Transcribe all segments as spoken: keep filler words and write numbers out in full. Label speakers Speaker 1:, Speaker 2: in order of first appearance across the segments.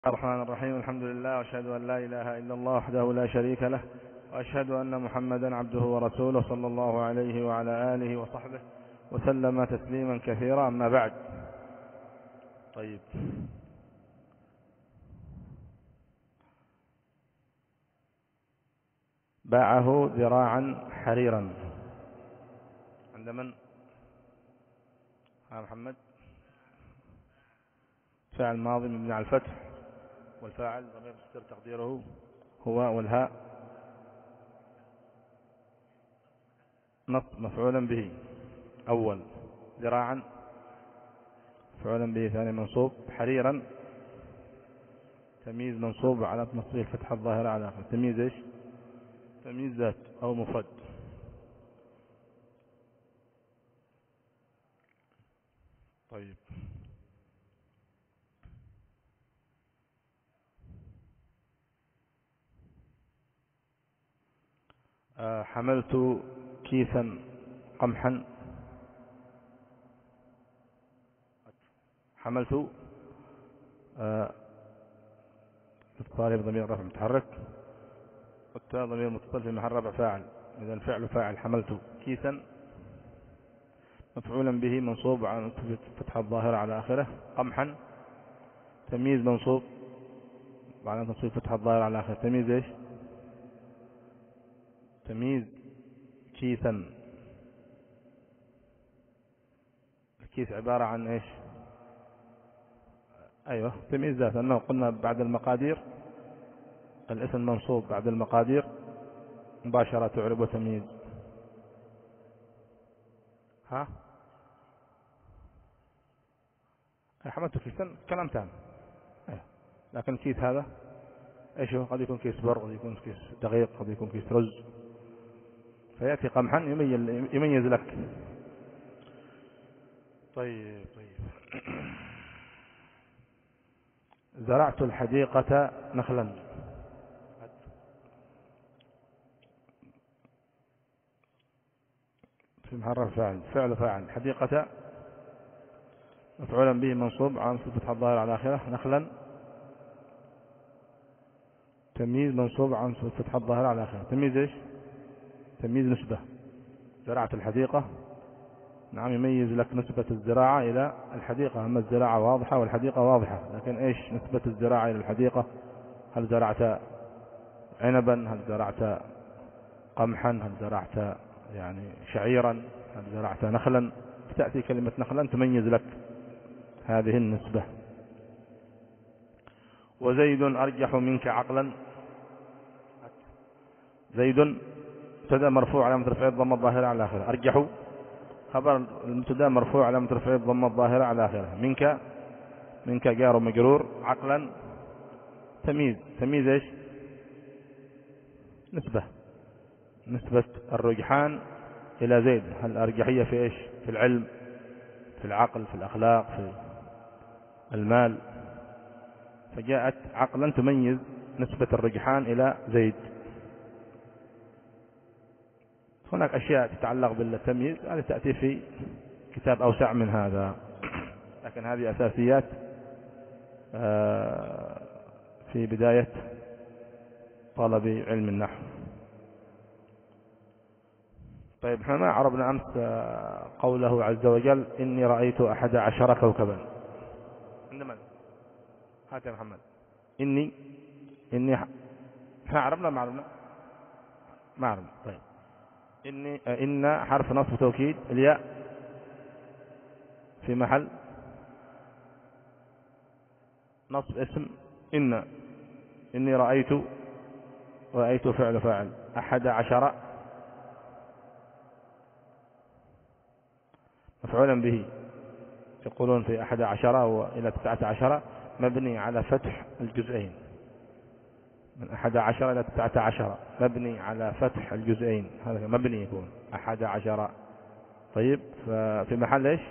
Speaker 1: الرحمن الرحيم. الحمد لله، وأشهد أن لا إله إلا الله وحده لا شريك له، وأشهد أن محمدا عبده ورسوله صلى الله عليه وعلى آله وصحبه وسلم تسليما كثيرا. أما بعد. طيب، باعه ذراعا حريرا عند من؟ ها محمد. فعل ماضي مبني على الفتح، والفاعل ضمير مستتر تقديره هو، والهاء نصب مفعولا به أول، ذراعا مفعولا به ثاني منصوب، حريرا تمييز منصوب على نصبه الفتحة الظاهرة على آخر. تمييز ايش؟ تمييز ذات أو مفرد. طيب، آه حملت كيسا قمحا. حملت آه اتصال بضمير رفع متحرك، والتاء ضمير متصل في محل رفع فاعل. إذا الفعل فاعل. حملت كيسا مفعولا به منصوب على فتحة الظاهرة على آخره. قمحا تمييز منصوب على تصوير فتحة الظاهرة على آخره. تمييز ايش؟ تمييز كيسا. الكيس عبارة عن ايش؟ ايوه، تمييز ذات، لأنه قلنا بعد المقادير الاسم منصوب بعد المقادير مباشرة تعرب وتمييز. ها حملت كيسا كلام تام. أيوه. لكن الكيس هذا ايش هو؟ قد يكون كيس بر، قد يكون كيس دقيق، قد يكون كيس رز، فيأتي قمحا يميز, يميز لك. طيب طيب زرعت الحديقة نخلا. في محل فاعل. فعل فاعل. حديقة مفعولا به منصوب عن فتحة الظاهرة على آخره. نخلا تمييز منصوب عن فتحة الظاهرة على آخره. تمييز ايش؟ تمييز نسبة. زرعت الحديقة، نعم، يميز لك نسبة الزراعة إلى الحديقة. أما الزراعة واضحة والحديقة واضحة، لكن إيش نسبة الزراعة إلى الحديقة؟ هل زرعت عنبا؟ هل زرعت قمحا؟ هل زرعت يعني شعيرا؟ هل زرعت نخلا؟ تأتي كلمة نخلا تميز لك هذه النسبة. وزيد أرجح منك عقلا. زيد مبتدا مرفوع علامة رفعه الضمة الظاهرة على آخره. أرجح خبر المبتدا مرفوع علامة رفعه الضمة الظاهرة على آخره. منك، منك جار مجرور. عقلا تمييز. تمييز ايش؟ نسبة. نسبة الرجحان إلى زيد. هل الأرجحية في ايش؟ في العلم، في العقل، في الأخلاق، في المال. فجاءت عقلا تميز نسبة الرجحان إلى زيد. هناك أشياء تتعلق بالتمييز هذه تأتي في كتاب أوسع من هذا، لكن هذه أساسيات في بداية طلب علم النحو. طيب، احنا ما عربنا أمس قوله عز وجل إني رأيت أحد عشر كوكبا. عند من؟ هات يا محمد. إني إني ح... عربنا ما عربنا ما عربنا. طيب، إني إن حرف نصب توكيد، الياء في محل نصب اسم إن. إني رأيت، رأيت فعل فاعل. أحد عشر مفعولا به. يقولون في أحد عشر وإلى تسعة عشر مبني على فتح الجزئين. من أحد عشر إلى تسعة عشر مبني على فتح الجزئين. هذا مبني يكون أحد عشر. طيب، في محل إيش؟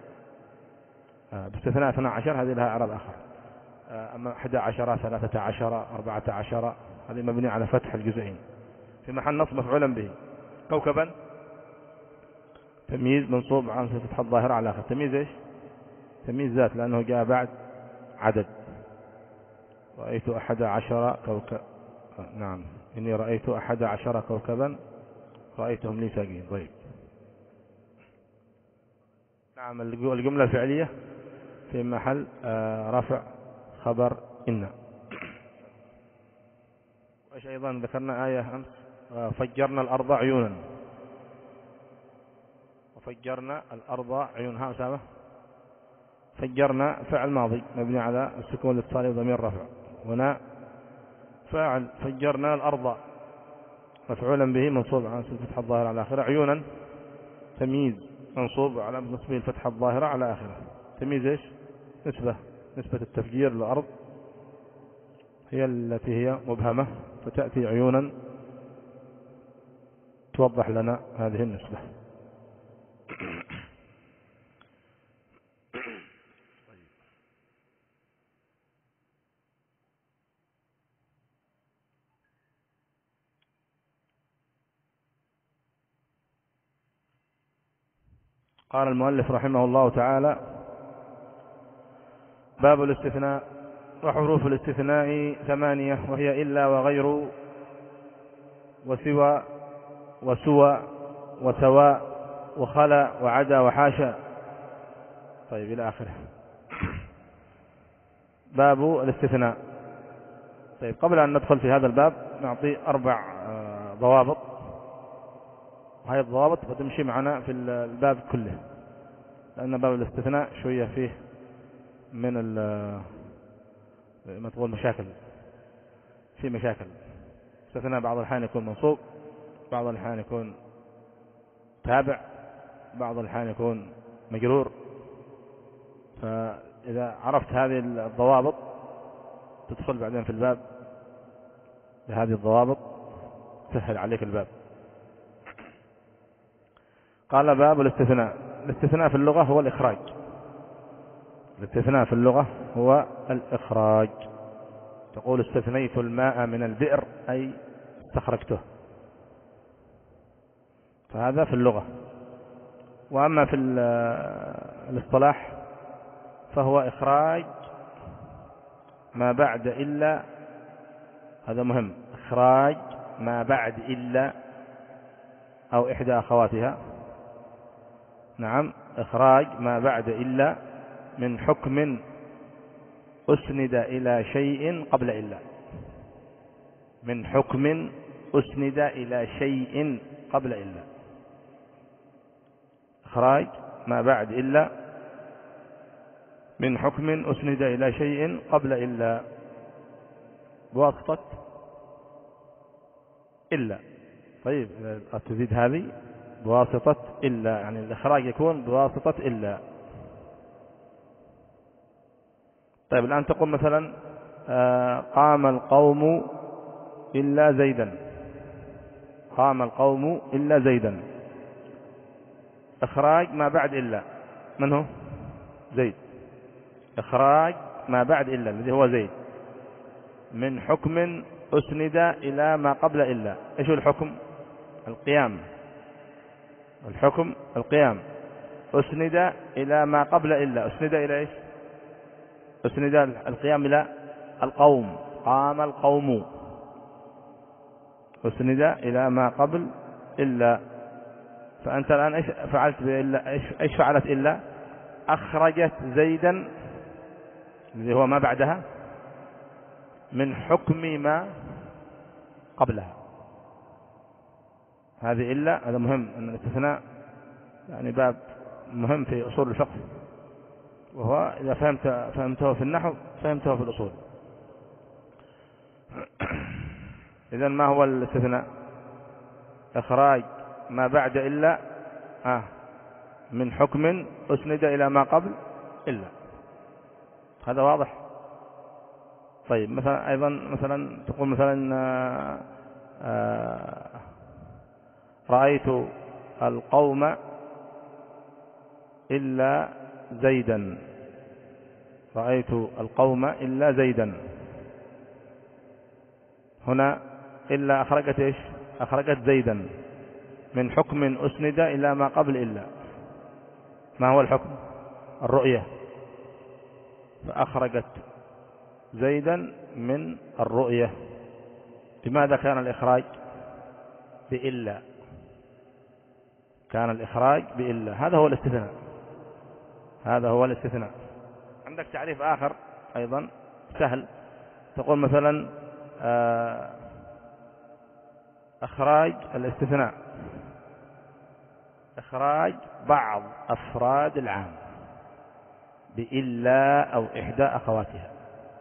Speaker 1: آه باستثناء اثنا عشر، هذه لها إعراب آخر. آه أما أحد عشر، ثلاثة عشر، أربعة عشر، هذه مبني على فتح الجزئين. في محل نصب مفعولا به. كوكبا تمييز منصوب عن فتح الظاهرة على آخر. تمييز إيش؟ تمييز ذات، لأنه جاء بعد عدد. رأيت أحد عشر كوكب. نعم إني رأيت أحد عشر كوكبا رأيتهم لي ساجدين. طيب نعم الجملة الفعلية في محل رفع خبر إن. وإيش أيضا ذكرنا آية أمس فجرنا الأرض عيونا، وفجرنا الأرض عيونها. أسامة فجرنا فعل ماضي مبني على السكون الاتصالي وضمير رفع. هنا فاعل فجرنا الأرض مفعولا به منصوب على الفتحة الظاهرة على آخره. عيونا تمييز منصوب على نصبه الفتحة الظاهرة على آخره. تمييز إيش؟ نسبة نسبة التفجير للأرض هي التي هي مبهمة، فتأتي عيونا توضح لنا هذه النسبة. قال المؤلف رحمه الله تعالى: باب الاستثناء. وحروف الاستثناء ثمانية، وهي إلا وغير وسوى وسوى وسواء وخلا وعدا وحاشا. طيب إلى آخره. باب الاستثناء. طيب قبل أن ندخل في هذا الباب نعطي أربع ضوابط، وهذه الضوابط بتمشي معنا في الباب كله، لأن باب الاستثناء شوية فيه من ما تقول مشاكل، في مشاكل. استثناء بعض الأحيان يكون منصوب، بعض الأحيان يكون تابع، بعض الأحيان يكون مجرور. فإذا عرفت هذه الضوابط تدخل بعدين في الباب بهذه الضوابط تسهل عليك الباب. قال: باب الاستثناء. الاستثناء في اللغة هو الإخراج. الاستثناء في اللغة هو الإخراج. تقول: استثنيت الماء من البئر، أي استخرجته. فهذا في اللغة. وأما في الاصطلاح فهو إخراج ما بعد إلا. هذا مهم، إخراج ما بعد إلا أو إحدى أخواتها. نعم، إخراج ما بعد إلا من حكم أسند إلى شيء قبل إلا. من حكم أسند إلى شيء قبل إلا. إخراج ما بعد إلا من حكم أسند إلى شيء قبل إلا بواسطة إلا. طيب قد تزيد هذه بواسطة إلا، يعني الإخراج يكون بواسطة إلا. طيب الآن تقول مثلا: آه قام القوم إلا زيدا. قام القوم إلا زيدا. إخراج ما بعد إلا من هو؟ زيد. إخراج ما بعد إلا الذي هو زيد من حكم أسند إلى ما قبل إلا. إيش الحكم؟ القيام. الحكم القيام. أسند إلى ما قبل إلا. أسند إلى إيش؟ أسند القيام إلى القوم. قام القوم. أسند إلى ما قبل إلا. فأنت الآن إيش فعلت بإلا؟ إيش فعلت إلا؟ أخرجت زيدا الذي هو ما بعدها من حكم ما قبلها. هذه إلا. هذا مهم، أن الاستثناء يعني باب مهم في أصول الفقه، وهو إذا فهمت فهمته في النحو فهمته في الأصول. إذن ما هو الاستثناء؟ إخراج ما بعد إلا آه من حكم أسند إلى ما قبل إلا. هذا واضح؟ طيب مثلا أيضا مثلا تقول مثلا آه آه رأيت القوم إلا زيدا. رأيت القوم إلا زيدا. هنا إلا أخرجت إيش؟ أخرجت زيدا من حكم أسند إلى ما قبل إلا. ما هو الحكم؟ الرؤية. فأخرجت زيدا من الرؤية. لماذا كان الإخراج بإلا؟ كان الإخراج بإلا، هذا هو الاستثناء، هذا هو الاستثناء. عندك تعريف آخر أيضا سهل، تقول مثلا إخراج الاستثناء إخراج بعض أفراد العام بإلا أو إحدى أخواتها.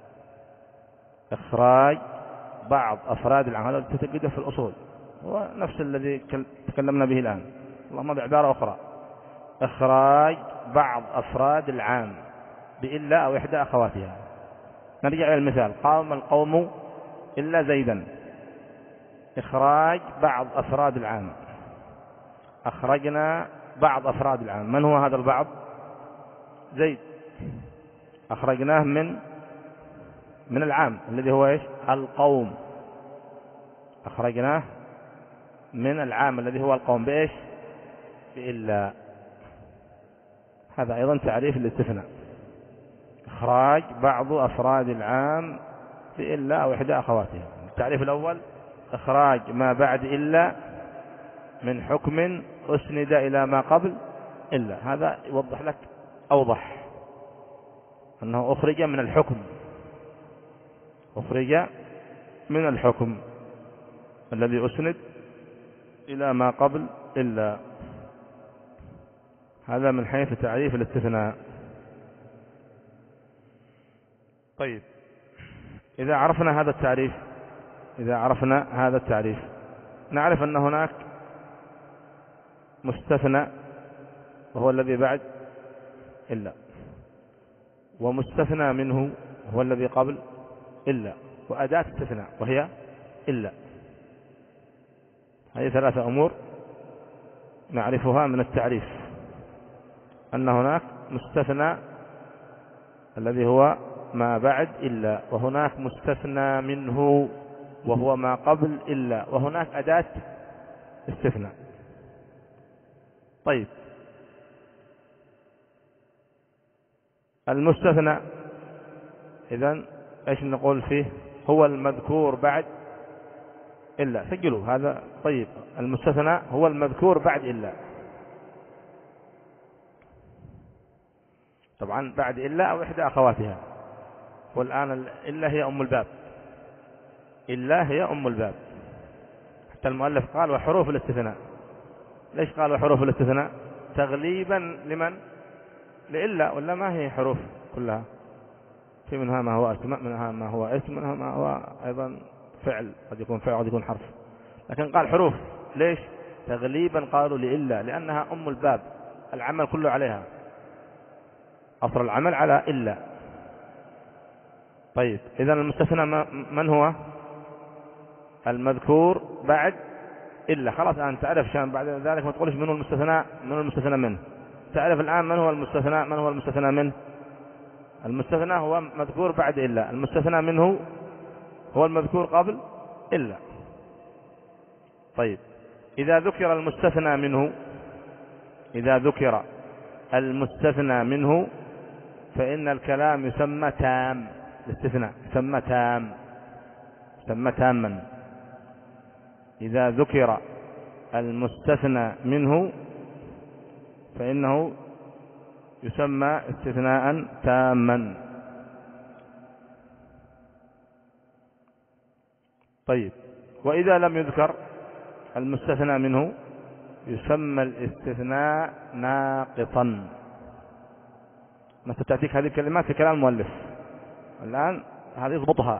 Speaker 1: إخراج بعض أفراد العام، هذا تجده في الأصول، هو نفس الذي تكلمنا به الآن، اللهم بعبارة أخرى. إخراج بعض أفراد العام بإلا أو إحدى أخواتها. نرجع إلى المثال: قام القوم إلا زيدا. إخراج بعض أفراد العام، أخرجنا بعض أفراد العام. من هو هذا البعض؟ زيد، أخرجناه من من العام الذي هو إيش؟ القوم. أخرجناه من العام الذي هو القوم بإيش؟ بإلا. هذا أيضا تعريف الاستثناء: إخراج بعض أفراد العام بإلا أو إحدى أخواتها. التعريف الأول: إخراج ما بعد إلا من حكم أسند إلى ما قبل إلا. هذا يوضح لك أوضح أنه أخرج من الحكم، أخرج من الحكم الذي أسند إلى ما قبل إلا. هذا من حيث تعريف الاستثناء. طيب، إذا عرفنا هذا التعريف إذا عرفنا هذا التعريف نعرف أن هناك مستثنى وهو الذي بعد إلا، ومستثنى منه هو الذي قبل إلا، وأداة استثناء وهي إلا. هذه ثلاثة أمور نعرفها من التعريف، أن هناك مستثنى الذي هو ما بعد إلا، وهناك مستثنى منه وهو ما قبل إلا، وهناك أداة استثناء. طيب، المستثنى إذن إيش نقول فيه؟ هو المذكور بعد إلا. سجلوا هذا. طيب، المستثنى هو المذكور بعد إلا. طبعا بعد إلا أو إحدى أخواتها. والآن إلا هي أم الباب، إلا هي أم الباب. حتى المؤلف قال وحروف الاستثناء. ليش قال وحروف الاستثناء؟ تغليبا لمن؟ لإلا، ولا ما هي حروف كلها؟ في منها ما هو اسم، منها ما هو اسم، منها ما هو أيضا فعل، قد يكون فعل قد يكون حرف، لكن قال حروف. ليش؟ تغليبا قالوا لإلا، لأنها أم الباب، العمل كله عليها، أصل العمل على إلا. طيب، إذا المستثنى من هو؟ المذكور بعد إلا. خلاص الآن تعرف، شان بعد ذلك ما تقولش منه المستثنى منه المستثنى منه. تعرف الآن من هو المستثنى من هو المستثنى منه. المستثنى هو مذكور بعد إلا، المستثنى منه هو المذكور قبل إلا. طيب، إذا ذكر المستثنى منه إذا ذكر المستثنى منه فإن الكلام يسمى تام. الاستثناء يسمى تام، يسمى تاما. إذا ذكر المستثنى منه فإنه يسمى استثناء تاما. طيب، وإذا لم يذكر المستثنى منه يسمى الاستثناء ناقصا. ما ستأتيك هذه الكلمات في كلام المؤلف الآن، هذه اضبطها.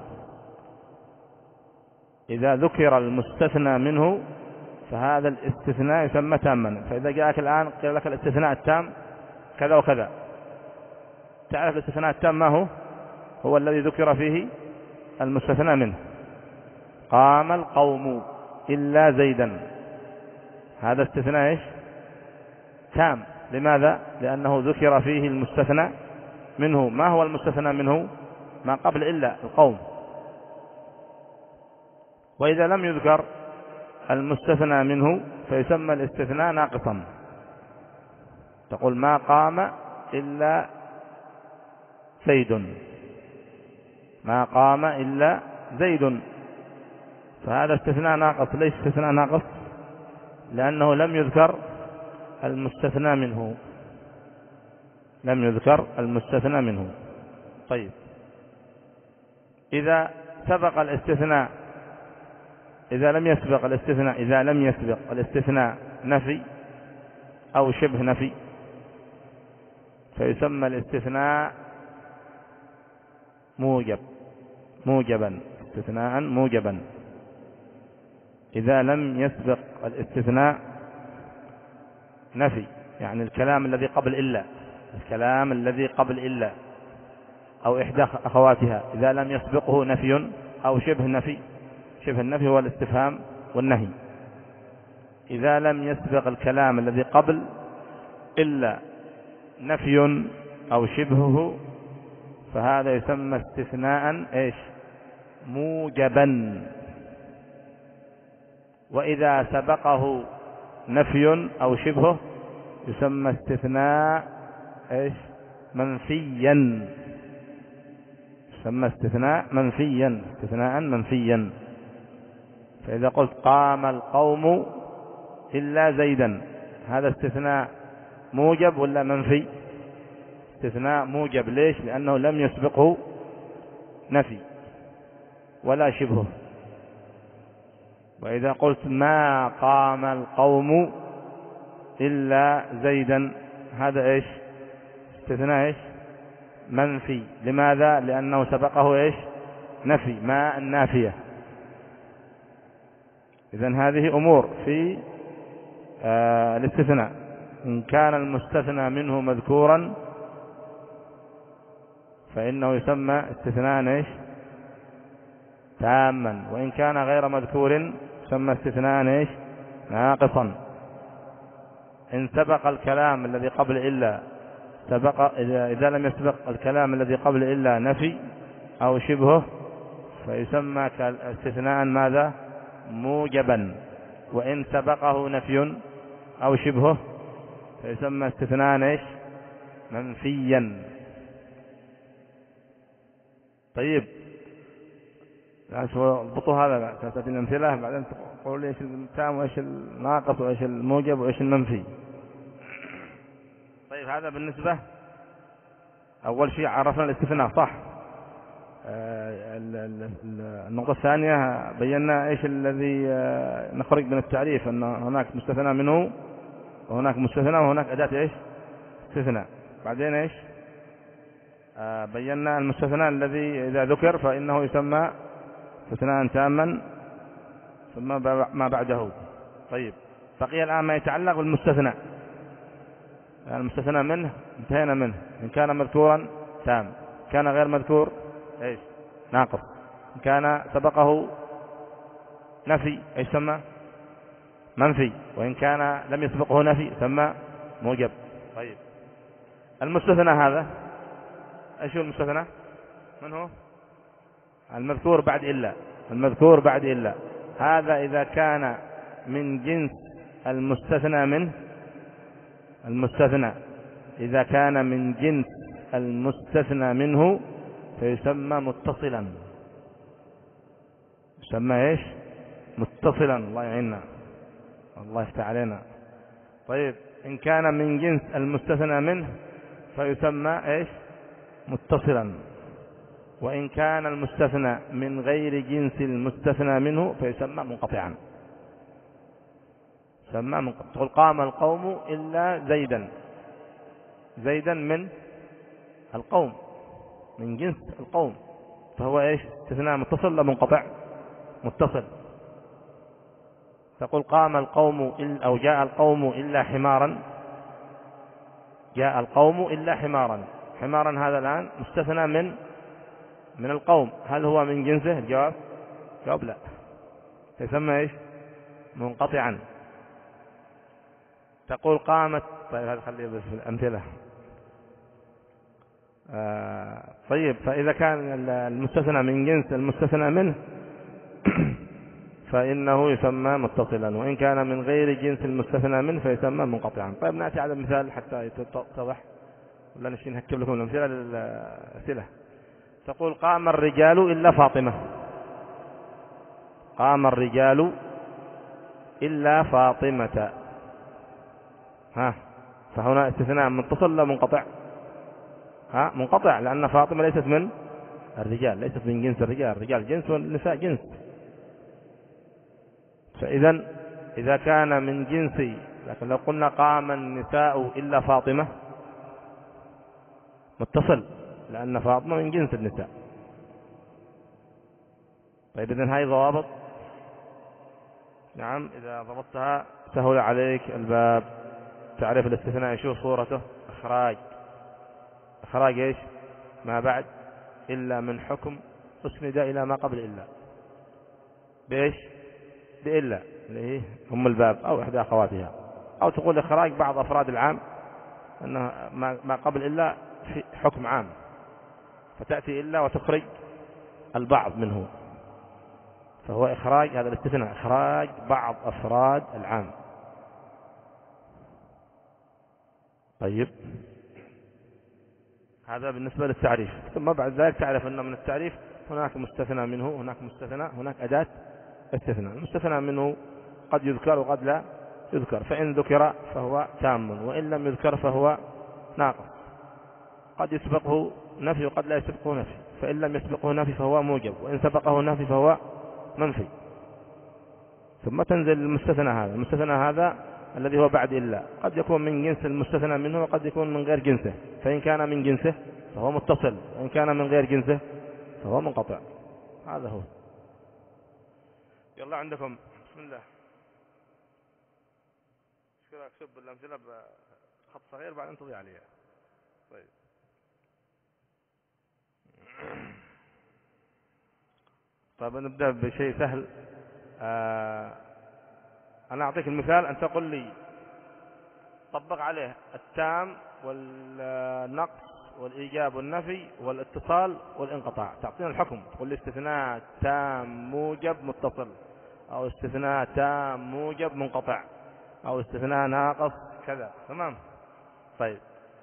Speaker 1: إذا ذكر المستثنى منه فهذا الاستثناء يسمى تاما. فإذا جاءك الآن قيل لك الاستثناء التام كذا وكذا، تعرف الاستثناء التام ما هو؟ هو الذي ذكر فيه المستثنى منه. قام القوم إلا زيدا، هذا استثناء إيش؟ تام. لماذا؟ لأنه ذكر فيه المستثنى منه. ما هو المستثنى منه؟ ما قبل إلا، القوم. وإذا لم يذكر المستثنى منه فيسمى الاستثناء ناقصا. تقول ما قام إلا زيد، ما قام إلا زيد، فهذا استثناء ناقص. ليس استثناء ناقص لأنه لم يذكر المستثنى منه، لم يذكر المستثنى منه. طيب إذا سبق الاستثناء، إذا لم يسبق الاستثناء إذا لم يسبق الاستثناء نفي أو شبه نفي فيسمى الاستثناء موجب، موجبا، استثناء موجبا. إذا لم يسبق الاستثناء نفي، يعني الكلام الذي قبل إلا، الكلام الذي قبل إلا أو إحدى أخواتها، إذا لم يسبقه نفي أو شبه نفي، شبه النفي هو الاستفهام والنهي. إذا لم يسبق الكلام الذي قبل إلا نفي أو شبهه فهذا يسمى استثناء إيش؟ موجبا. وإذا سبقه نفي أو شبهه يسمى استثناء إيش؟ منفيا، يسمى استثناء منفيا، استثناء منفيا. فإذا قلت قام القوم إلا زيدا، هذا استثناء موجب ولا منفي؟ استثناء موجب. ليش؟ لأنه لم يسبقه نفي ولا شبهه. وإذا قلت ما قام القوم إلا زيدا، هذا إيش؟ استثناء إيش؟ منفي. لماذا؟ لأنه سبقه إيش؟ نفي، ما النافية. إذن هذه أمور في آه الاستثناء. إن كان المستثنى منه مذكورا فإنه يسمى استثناء إيش؟ تاما. وإن كان غير مذكور يسمى استثناء إيش؟ ناقصا. إن سبق الكلام الذي قبل إلا سبق، إذا, إذا لم يسبق الكلام الذي قبل إلا نفي أو شبهه فيسمى استثناء ماذا؟ موجبا. وإن سبقه نفي أو شبهه فيسمى استثناء إيش؟ منفيا. طيب اضبطوا هذا، تأتي الأمثلة بعدين تقولوا لي إيش التام وإيش الناقص وإيش الموجب وإيش المنفي. طيب هذا بالنسبة، أول شيء عرفنا الاستثناء صح. النقطة الثانية بينا إيش الذي نخرج من التعريف، أن هناك مستثنى منه وهناك مستثنى وهناك أداة إيش؟ استثناء. بعدين إيش؟ بينا المستثنى الذي إذا ذكر فإنه يسمى استثناء تاما ثم ما بعده. طيب بقي الآن ما يتعلق بالمستثنى. يعني المستثنى منه انتهينا منه. إن كان مذكورا تام، كان غير مذكور ايش؟ ناقص. إن كان سبقه نفي ايش سمى؟ منفي. وإن كان لم يسبقه نفي سمى موجب. طيب المستثنى هذا ايش هو المستثنى؟ من هو؟ المذكور بعد إلا، المذكور بعد إلا. هذا إذا كان من جنس المستثنى منه، المستثنى إذا كان من جنس المستثنى منه فيسمى متصلا. يسمى ايش؟ متصلا. الله يعيننا، الله يفتح علينا. طيب إن كان من جنس المستثنى منه فيسمى ايش؟ متصلا. وإن كان المستثنى من غير جنس المستثنى منه فيسمى منقطعا. يسمى منقطع. تقول قام القوم إلا زيدا، زيدا من القوم، من جنس القوم، فهو ايش؟ استثناء متصل ولا منقطع؟ متصل. تقول قام القوم أو جاء القوم إلا حمارا، جاء القوم إلا حمارا. حمارا هذا الآن مستثنى من من القوم، هل هو من جنسه؟ الجواب جواب لا، يسمى ايش؟ منقطعا. تقول قامت، طيب هذا خليه بس في الأمثلة. آه طيب فإذا كان المستثنى من جنس المستثنى منه فإنه يسمى متصلا، وإن كان من غير جنس المستثنى منه فيسمى منقطعا. طيب نأتي على مثال حتى يتضح، ولا نشي نهكب لكم الأمثلة للأسئلة. تقول قام الرجال إلا فاطمة، قام الرجال إلا فاطمة، ها، فهنا استثناء متصل لا منقطع؟ ها، منقطع، لأن فاطمة ليست من الرجال، ليست من جنس الرجال، الرجال جنس والنساء جنس. فإذا إذا كان من جنسي، لكن لو قلنا قام النساء إلا فاطمة متصل، لأن فاطمة من جنس النساء. طيب إذن هاي ضوابط، نعم، إذا ضبطتها سهل عليك الباب، تعرف الاستثناء شو صورته. إخراج، إخراج إيش؟ ما بعد إلا من حكم أسند إلى ما قبل إلا، بإيش؟ بإلا اللي هي أم الباب أو إحدى أخواتها، أو تقول إخراج بعض أفراد العام، أنه ما قبل إلا في حكم عام، فتأتي إلا وتخرج البعض منه، فهو إخراج، هذا الاستثناء إخراج بعض أفراد العام. طيب هذا بالنسبة للتعريف. ثم بعد ذلك تعرف أن من التعريف هناك مستثنى منه، هناك مستثنى، هناك أداة استثناء. المستثنى منه قد يذكر وقد لا يذكر، فإن ذكر فهو تام، وإن لم يذكر فهو ناقص، قد يسبقه نفي وقد لا يسبقه نفي، فإن لم يسبقه نفي فهو موجب، وإن سبقه نفي فهو منفي. ثم تنزل المستثنى هذا، المستثنى هذا الذي هو بعد إلا قد يكون من جنس المستثنى منه وقد يكون من غير جنسه، فإن كان من جنسه فهو متصل، وإن كان من غير جنسه فهو منقطع. هذا هو. يلا عندكم بسم الله. اكتب الأمثلة بخط صغير بعدين تضيع عليها. طيب طيب نبدأ بشيء سهل. آه أنا أعطيك المثال، أن تقول لي طبق عليه التام والنقص والإيجاب والنفي والاتصال والانقطاع، تعطينا الحكم، تقول لي استثناء تام موجب متصل، أو استثناء تام موجب منقطع، أو استثناء ناقص كذا، تمام؟ طيب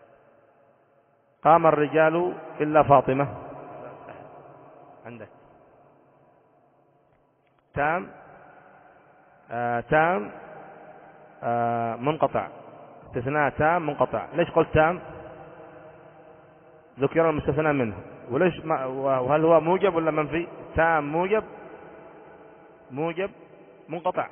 Speaker 1: قام الرجال إلا فاطمة، عندك تام آه تام آه منقطع، استثناء تام منقطع. ليش قلت تام؟ ذكر المستثنى منه، وليش ما وهل هو موجب ولا منفي؟ تام موجب، موجب منقطع،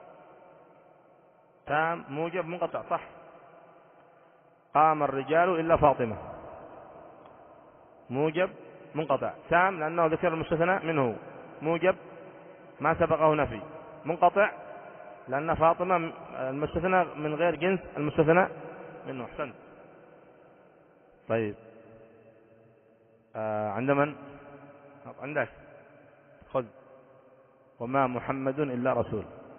Speaker 1: تام موجب منقطع، صح. قام الرجال إلا فاطمة، موجب منقطع، تام لأنه ذكر المستثنى منه، موجب ما سبقه نفي، منقطع لأن فاطمة المستثنى من غير جنس المستثنى منه. أحسنت. طيب آه عند من؟ عندك، خذ وما محمد إلا رسول.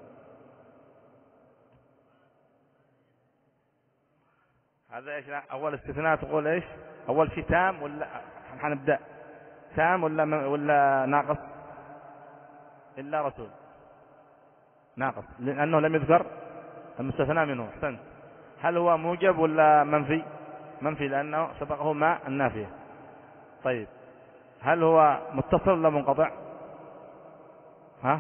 Speaker 1: هذا إيش؟ أول استثناء تقول إيش؟ أول شيء تام ولا حنبدأ تام ولا ولا ناقص؟ إلا رسول ناقص، لأنه لم يذكر المستثنى منه. أحسنت. هل هو موجب ولا منفي؟ منفي لأنه سبقه ما النافية. طيب هل هو متصل ولا منقطع؟ ها؟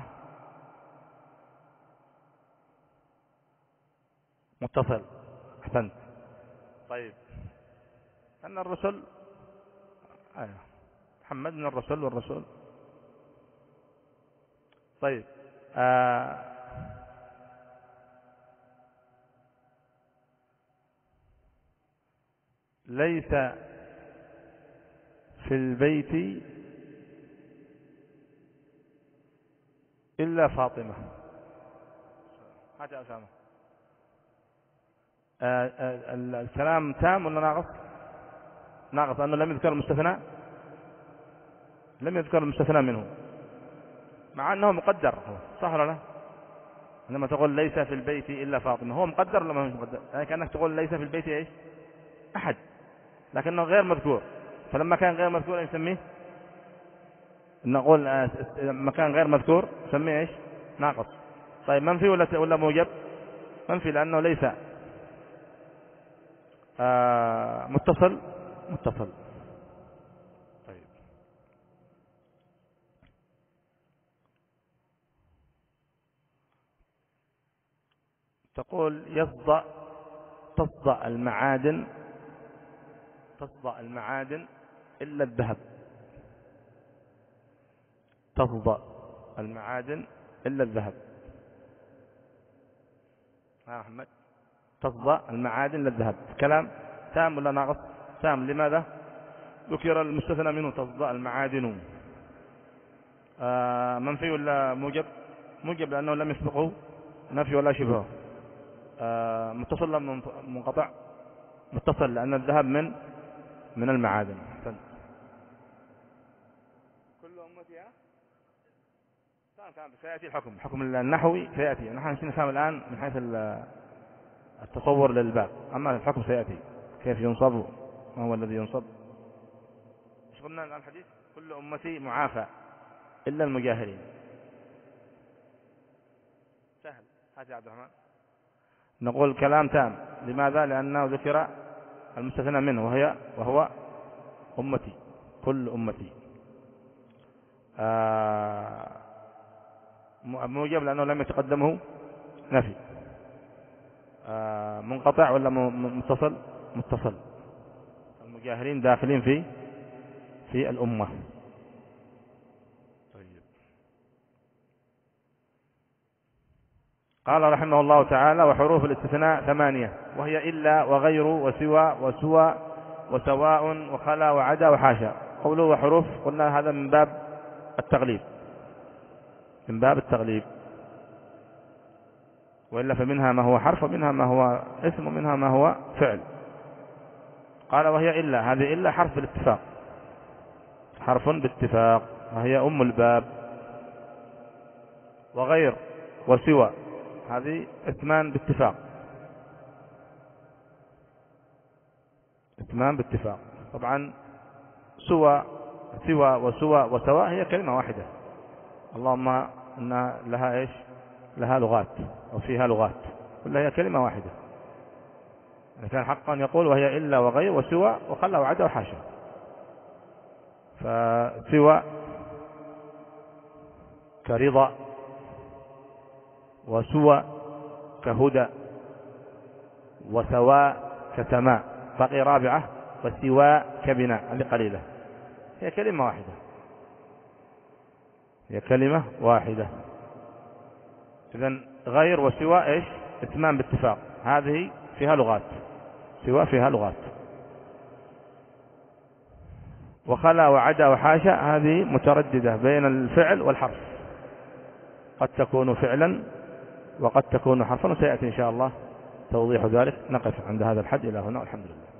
Speaker 1: متصل. أحسنت. طيب أن الرسل آه. محمد من الرسل والرسول. طيب آه. ليس في البيت إلا فاطمة. هذا أسامة. آه آه الكلام تام ولا ناقص؟ ناقص لأنه لم يذكر المستثنى، لم يذكر المستثنى منه، مع أنه مقدر، صح ولا لا؟ لما تقول ليس في البيت إلا فاطمة، هو مقدر ولا ما هو مقدر؟ يعني كأنك تقول ليس في البيت إيش؟ أحد، لكنه غير مذكور، فلما كان غير مذكور نسميه، نقول لما كان غير مذكور نسميه إيش؟ ناقص. طيب منفي ولا ولا موجب؟ منفي لأنه ليس آه متصل، متصل. طيب تقول يصدأ تصدأ المعادن تصدأ المعادن إلا الذهب. تصدأ المعادن إلا الذهب. ها محمد، تصدأ المعادن إلا الذهب، كلام تام ولا ناقص؟ تام. لماذا؟ ذكر المستثنى منه تصدأ المعادن. آه منفي ولا موجب؟ موجب لأنه لم يسبقه نفي ولا شبهه. آه متصل ولا منقطع؟ متصل لأن الذهب من من المعادن. أحسنت. كل أمتي تمام تمام. سيأتي الحكم، حكم النحوي سيأتي. نحن نفهم الآن من حيث التصور للباب، أما الحكم سيأتي كيف ينصب، ما هو الذي ينصب. ايش قلنا الآن الحديث؟ كل أمتي معافى إلا المجاهرين. سهل. هات يا عبد الرحمن. نقول كلام تام. لماذا؟ لأنه ذكر المستثنى منه وهي وهو أمتي، كل أمتي. آه موجب لأنه لم يتقدمه نفي. آه منقطع ولا متصل؟ متصل. المجاهرين داخلين في في الأمة. طيب. قال رحمه الله تعالى: وحروف الاستثناء ثمانية، وهي إلا وغير وسوى وسوى وسواء وخلا وعدا وحاشا. قوله وحروف، قلنا هذا من باب التغليب، من باب التغليب، وإلا فمنها ما هو حرف ومنها ما هو اسم ومنها ما هو فعل. قال وهي إلا، هذه إلا حرف بالاتفاق، حرف باتفاق، وهي أم الباب. وغير وسوى، هذه اسمان باتفاق، اسمان باتفاق. طبعا سوى سوى وسوى وسواء هي كلمة واحدة، اللهم أنها لها إيش؟ لها لغات أو فيها لغات، كلها هي كلمة واحدة. يعني كان حقا يقول وهي إلا وغير وسوى وخلا وعدا وحاشا. فسوى كرضا، وسوى كهدى، وسواء كسماء. باقي رابعة وسوى كبناء، هذه قليلة. هي كلمة واحدة، هي كلمة واحدة. إذن غير وسوى إيش؟ اسمان باتفاق، هذه فيها لغات، سوى فيها لغات. وخلا وعدا وحاشا هذه مترددة بين الفعل والحرف، قد تكون فعلا وقد تكون حرفا، وسيأتي إن شاء الله توضيح ذلك. نقف عند هذا الحد إلى هنا، والحمد لله.